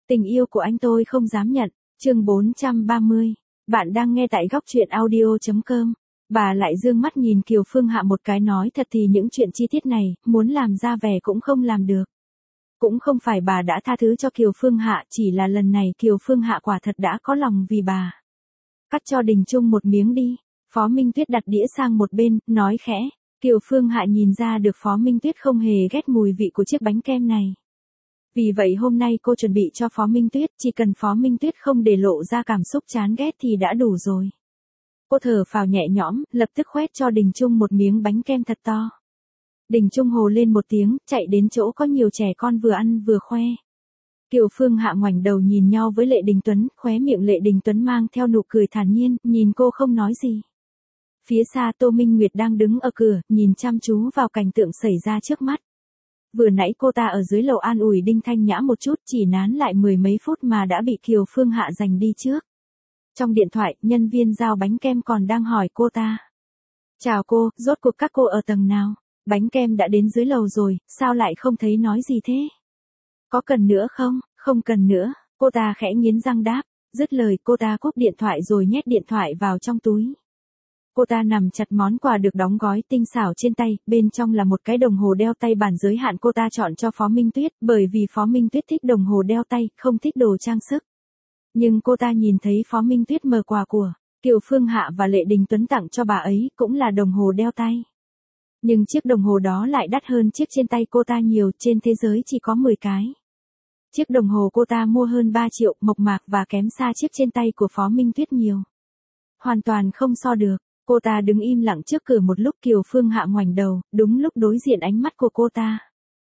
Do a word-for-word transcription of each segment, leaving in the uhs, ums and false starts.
Tình yêu của anh tôi không dám nhận, chương bốn trăm ba mươi. Bạn đang nghe tại góc truyện audio chấm com. Bà lại dương mắt nhìn Kiều Phương Hạ một cái, nói thật thì những chuyện chi tiết này, muốn làm ra vẻ cũng không làm được. Cũng không phải bà đã tha thứ cho Kiều Phương Hạ, chỉ là lần này Kiều Phương Hạ quả thật đã có lòng vì bà. Cắt cho Đình Chung một miếng đi. Phó Minh Tuyết đặt đĩa sang một bên, nói khẽ. Kiều Phương Hạ nhìn ra được Phó Minh Tuyết không hề ghét mùi vị của chiếc bánh kem này. Vì vậy hôm nay cô chuẩn bị cho Phó Minh Tuyết, chỉ cần Phó Minh Tuyết không để lộ ra cảm xúc chán ghét thì đã đủ rồi. Cô thở phào nhẹ nhõm, lập tức khoét cho Đình Chung một miếng bánh kem thật to. Đình Chung hồ lên một tiếng, chạy đến chỗ có nhiều trẻ con vừa ăn vừa khoe. Kiều Phương Hạ ngoảnh đầu nhìn nhau với Lệ Đình Tuấn, khóe miệng Lệ Đình Tuấn mang theo nụ cười thản nhiên, nhìn cô không nói gì. Phía xa Tô Minh Nguyệt đang đứng ở cửa, nhìn chăm chú vào cảnh tượng xảy ra trước mắt. Vừa nãy cô ta ở dưới lầu an ủi Đinh Thanh Nhã một chút, chỉ nán lại mười mấy phút mà đã bị Kiều Phương Hạ giành đi trước. Trong điện thoại, nhân viên giao bánh kem còn đang hỏi cô ta. Chào cô, rốt cuộc các cô ở tầng nào? Bánh kem đã đến dưới lầu rồi, sao lại không thấy nói gì thế? Có cần nữa không? Không cần nữa, cô ta khẽ nghiến răng đáp. Dứt lời cô ta cúp điện thoại rồi nhét điện thoại vào trong túi. Cô ta nằm chặt món quà được đóng gói tinh xảo trên tay, bên trong là một cái đồng hồ đeo tay bản giới hạn cô ta chọn cho Phó Minh Tuyết, bởi vì Phó Minh Tuyết thích đồng hồ đeo tay, không thích đồ trang sức. Nhưng cô ta nhìn thấy Phó Minh Tuyết mở quà của Kiều Phương Hạ và Lệ Đình Tuấn tặng cho bà ấy, cũng là đồng hồ đeo tay. Nhưng chiếc đồng hồ đó lại đắt hơn chiếc trên tay cô ta nhiều, trên thế giới chỉ có mười cái. Chiếc đồng hồ cô ta mua hơn ba triệu, mộc mạc và kém xa chiếc trên tay của Phó Minh Tuyết nhiều. Hoàn toàn không so được. Cô ta đứng im lặng trước cửa một lúc, Kiều Phương Hạ ngoảnh đầu, đúng lúc đối diện ánh mắt của cô ta.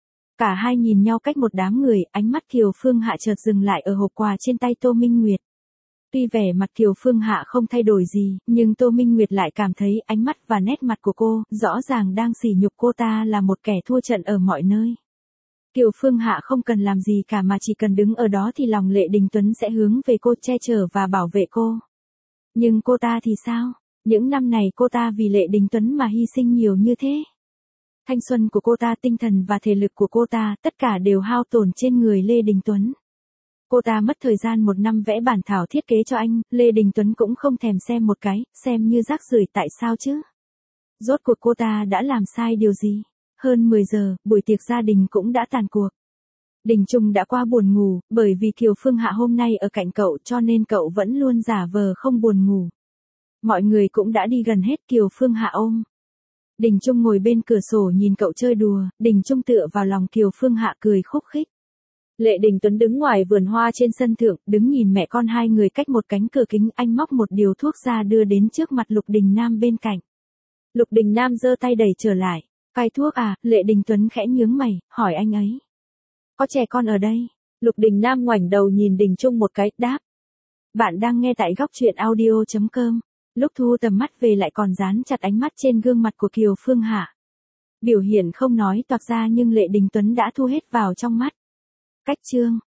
Cả hai nhìn nhau cách một đám người, ánh mắt Kiều Phương Hạ chợt dừng lại ở hộp quà trên tay Tô Minh Nguyệt. Tuy vẻ mặt Kiều Phương Hạ không thay đổi gì, nhưng Tô Minh Nguyệt lại cảm thấy ánh mắt và nét mặt của cô, rõ ràng đang sỉ nhục cô ta là một kẻ thua trận ở mọi nơi. Kiều Phương Hạ không cần làm gì cả mà chỉ cần đứng ở đó thì lòng Lệ Đình Tuấn sẽ hướng về cô, che chở và bảo vệ cô. Nhưng cô ta thì sao? Những năm này cô ta vì Lệ Đình Tuấn mà hy sinh nhiều như thế. Thanh xuân của cô ta, tinh thần và thể lực của cô ta, tất cả đều hao tổn trên người Lê Đình Tuấn. Cô ta mất thời gian một năm vẽ bản thảo thiết kế cho anh, Lê Đình Tuấn cũng không thèm xem một cái, xem như rác rưởi tại sao chứ? Rốt cuộc cô ta đã làm sai điều gì? Hơn mười giờ, buổi tiệc gia đình cũng đã tàn cuộc. Đình Chung đã qua buồn ngủ, bởi vì Kiều Phương Hạ hôm nay ở cạnh cậu cho nên cậu vẫn luôn giả vờ không buồn ngủ. Mọi người cũng đã đi gần hết, Kiều Phương Hạ ôm Đình Chung ngồi bên cửa sổ nhìn cậu chơi đùa, Đình Chung tựa vào lòng Kiều Phương Hạ cười khúc khích. Lệ Đình Tuấn đứng ngoài vườn hoa trên sân thượng, đứng nhìn mẹ con hai người cách một cánh cửa kính, anh móc một điều thuốc ra đưa đến trước mặt Lục Đình Nam bên cạnh. Lục Đình Nam giơ tay đẩy trở lại. Cai thuốc à? Lệ Đình Tuấn khẽ nhướng mày, hỏi anh ấy. Có trẻ con ở đây. Lục Đình Nam ngoảnh đầu nhìn Đình Chung một cái, đáp. Bạn đang nghe tại góc truyện audio chấm com. Lúc thu tầm mắt về lại còn dán chặt ánh mắt trên gương mặt của Kiều Phương Hạ. Biểu hiện không nói toạc ra nhưng Lệ Đình Tuấn đã thu hết vào trong mắt. Cách chương